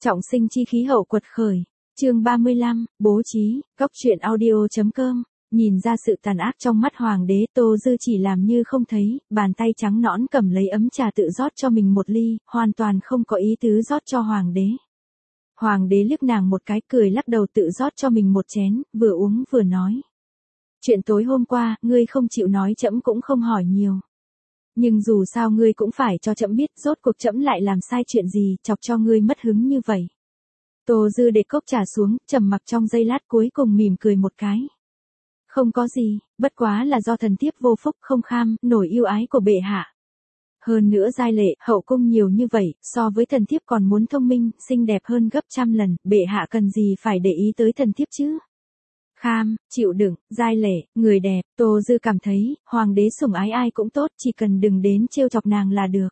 Trọng sinh chi khí hậu quật khởi. Chương 35, bố trí, cóc truyện audio.com. Nhìn ra sự tàn ác trong mắt hoàng đế, Tô Dư chỉ làm như không thấy, bàn tay trắng nõn cầm lấy ấm trà tự rót cho mình một ly, hoàn toàn không có ý tứ rót cho hoàng đế. Hoàng đế liếc nàng một cái, cười lắc đầu tự rót cho mình một chén, vừa uống vừa nói. Chuyện tối hôm qua, ngươi không chịu nói trẫm cũng không hỏi nhiều. Nhưng dù sao ngươi cũng phải cho trẫm biết rốt cuộc trẫm lại làm sai chuyện gì, chọc cho ngươi mất hứng như vậy. Tô Dư để cốc trà xuống, trầm mặc trong giây lát cuối cùng mỉm cười một cái. Không có gì, bất quá là do thần thiếp vô phúc không kham, nổi yêu ái của bệ hạ. Hơn nữa giai lệ, hậu cung nhiều như vậy, so với thần thiếp còn muốn thông minh, xinh đẹp hơn gấp trăm lần, bệ hạ cần gì phải để ý tới thần thiếp chứ? Kham, chịu đựng, giai lệ, người đẹp, Tô Dư cảm thấy, hoàng đế sủng ái ai cũng tốt, chỉ cần đừng đến trêu chọc nàng là được.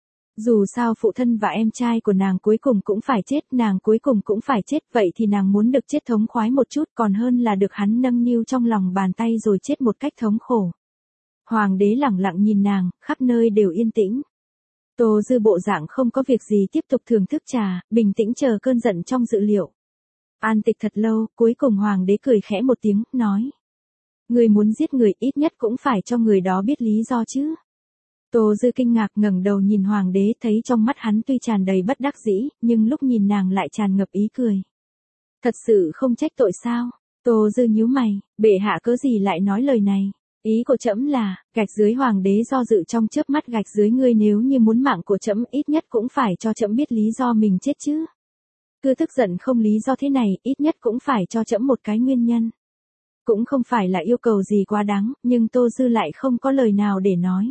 Dù sao phụ thân và em trai của nàng cuối cùng cũng phải chết, nàng cuối cùng cũng phải chết, vậy thì nàng muốn được chết thống khoái một chút còn hơn là được hắn nâng niu trong lòng bàn tay rồi chết một cách thống khổ. Hoàng đế lẳng lặng nhìn nàng, khắp nơi đều yên tĩnh. Tô Dư bộ dạng không có việc gì tiếp tục thưởng thức trà, bình tĩnh chờ cơn giận trong dự liệu. An tịch thật lâu, cuối cùng hoàng đế cười khẽ một tiếng, nói. Người muốn giết người ít nhất cũng phải cho người đó biết lý do chứ. Tô Dư kinh ngạc ngẩng đầu nhìn hoàng đế, thấy trong mắt hắn tuy tràn đầy bất đắc dĩ, nhưng lúc nhìn nàng lại tràn ngập ý cười. Thật sự không trách tội sao? Tô Dư nhíu mày, bệ hạ cớ gì lại nói lời này? Ý của trẫm là, gạch dưới hoàng đế do dự trong chớp mắt, gạch dưới ngươi nếu như muốn mạng của trẫm ít nhất cũng phải cho trẫm biết lý do mình chết chứ. Cứ tức giận không lý do thế này, ít nhất cũng phải cho trẫm một cái nguyên nhân. Cũng không phải là yêu cầu gì quá đáng, nhưng Tô Dư lại không có lời nào để nói.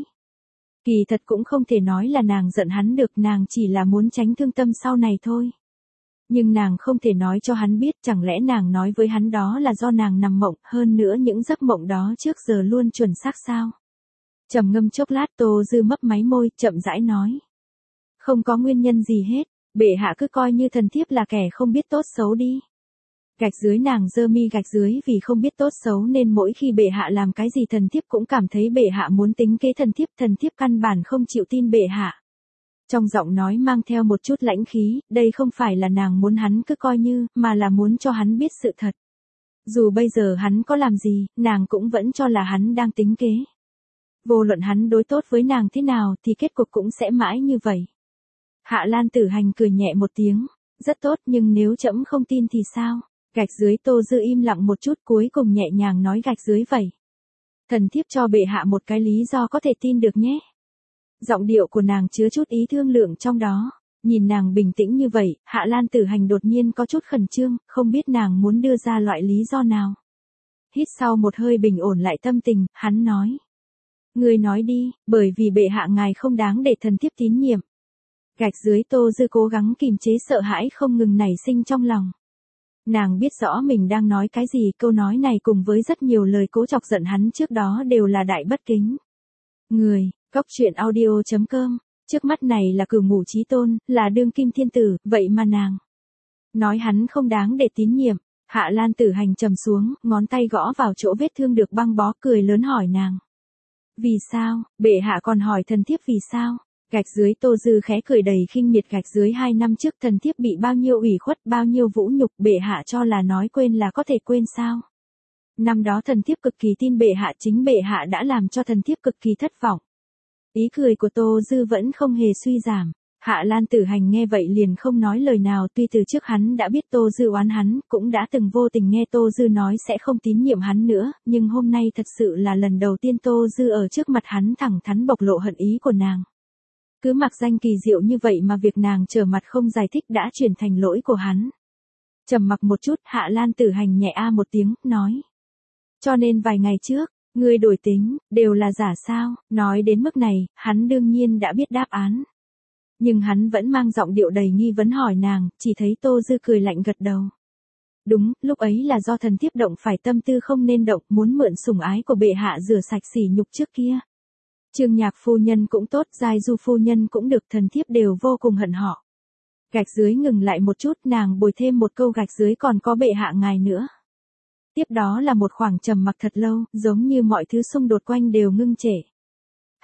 Kỳ thật cũng không thể nói là nàng giận hắn được, nàng chỉ là muốn tránh thương tâm sau này thôi. Nhưng nàng không thể nói cho hắn biết, chẳng lẽ nàng nói với hắn đó là do nàng nằm mộng, hơn nữa những giấc mộng đó trước giờ luôn chuẩn xác sao? Trầm ngâm chốc lát, Tô Dư mấp máy môi, chậm rãi nói. Không có nguyên nhân gì hết, bệ hạ cứ coi như thần thiếp là kẻ không biết tốt xấu đi. Gạch dưới nàng giơ mi gạch dưới, vì không biết tốt xấu nên mỗi khi bệ hạ làm cái gì thần thiếp cũng cảm thấy bệ hạ muốn tính kế thần thiếp căn bản không chịu tin bệ hạ. Trong giọng nói mang theo một chút lãnh khí, đây không phải là nàng muốn hắn cứ coi như, mà là muốn cho hắn biết sự thật. Dù bây giờ hắn có làm gì, nàng cũng vẫn cho là hắn đang tính kế. Vô luận hắn đối tốt với nàng thế nào thì kết cục cũng sẽ mãi như vậy. Hạ Lan Tử Hành cười nhẹ một tiếng, rất tốt, nhưng nếu trẫm không tin thì sao? Gạch dưới. Tô Dư im lặng một chút, cuối cùng nhẹ nhàng nói gạch dưới vậy. Thần thiếp cho bệ hạ một cái lý do có thể tin được nhé. Giọng điệu của nàng chứa chút ý thương lượng trong đó. Nhìn nàng bình tĩnh như vậy, Hạ Lan Tử Hành đột nhiên có chút khẩn trương, không biết nàng muốn đưa ra loại lý do nào. Hít sau một hơi bình ổn lại tâm tình, hắn nói. Ngươi nói đi, bởi vì bệ hạ ngài không đáng để thần thiếp tín nhiệm. Gạch dưới. Tô Dư cố gắng kìm chế sợ hãi không ngừng nảy sinh trong lòng. Nàng biết rõ mình đang nói cái gì, câu nói này cùng với rất nhiều lời cố chọc giận hắn trước đó đều là đại bất kính. Người, cóc truyện audio.com, trước mắt này là Cửu Ngũ Chí Tôn, là đương kim thiên tử, vậy mà nàng nói hắn không đáng để tín nhiệm. Hạ Lan Tử Hành trầm xuống, ngón tay gõ vào chỗ vết thương được băng bó, cười lớn hỏi nàng. Vì sao? Bệ hạ còn hỏi thần thiếp vì sao? Gạch dưới. Tô Dư khẽ cười đầy khinh miệt. Gạch dưới. 2 năm trước thần thiếp bị bao nhiêu ủy khuất, bao nhiêu vũ nhục, bệ hạ cho là nói quên là có thể quên sao? Năm đó thần thiếp cực kỳ tin bệ hạ, chính bệ hạ đã làm cho thần thiếp cực kỳ thất vọng. Ý cười của Tô Dư vẫn không hề suy giảm. Hạ Lan Tử Hành nghe vậy liền không nói lời nào, tuy từ trước hắn đã biết Tô Dư oán hắn, cũng đã từng vô tình nghe Tô Dư nói sẽ không tín nhiệm hắn nữa, nhưng hôm nay thật sự là lần đầu tiên Tô Dư ở trước mặt hắn thẳng thắn bộc lộ hận ý của nàng. Cứ mặc danh kỳ diệu như vậy mà việc nàng trở mặt không giải thích đã chuyển thành lỗi của hắn. Trầm mặc một chút, Hạ Lan Tử Hành nhẹ a một tiếng, nói. Cho nên vài ngày trước, ngươi đổi tính, đều là giả sao? Nói đến mức này, hắn đương nhiên đã biết đáp án. Nhưng hắn vẫn mang giọng điệu đầy nghi vấn hỏi nàng, chỉ thấy Tô Dư cười lạnh gật đầu. Đúng, lúc ấy là do thần thiếp động phải tâm tư không nên động, muốn mượn sủng ái của bệ hạ rửa sạch sỉ nhục trước kia. Trương Nhạc phu nhân cũng tốt, Giai Du phu nhân cũng được, thần thiếp đều vô cùng hận họ. Gạch dưới ngừng lại một chút, nàng bồi thêm một câu gạch dưới còn có bệ hạ ngài nữa. Tiếp đó là một khoảng trầm mặc thật lâu, giống như mọi thứ xung đột quanh đều ngưng trệ.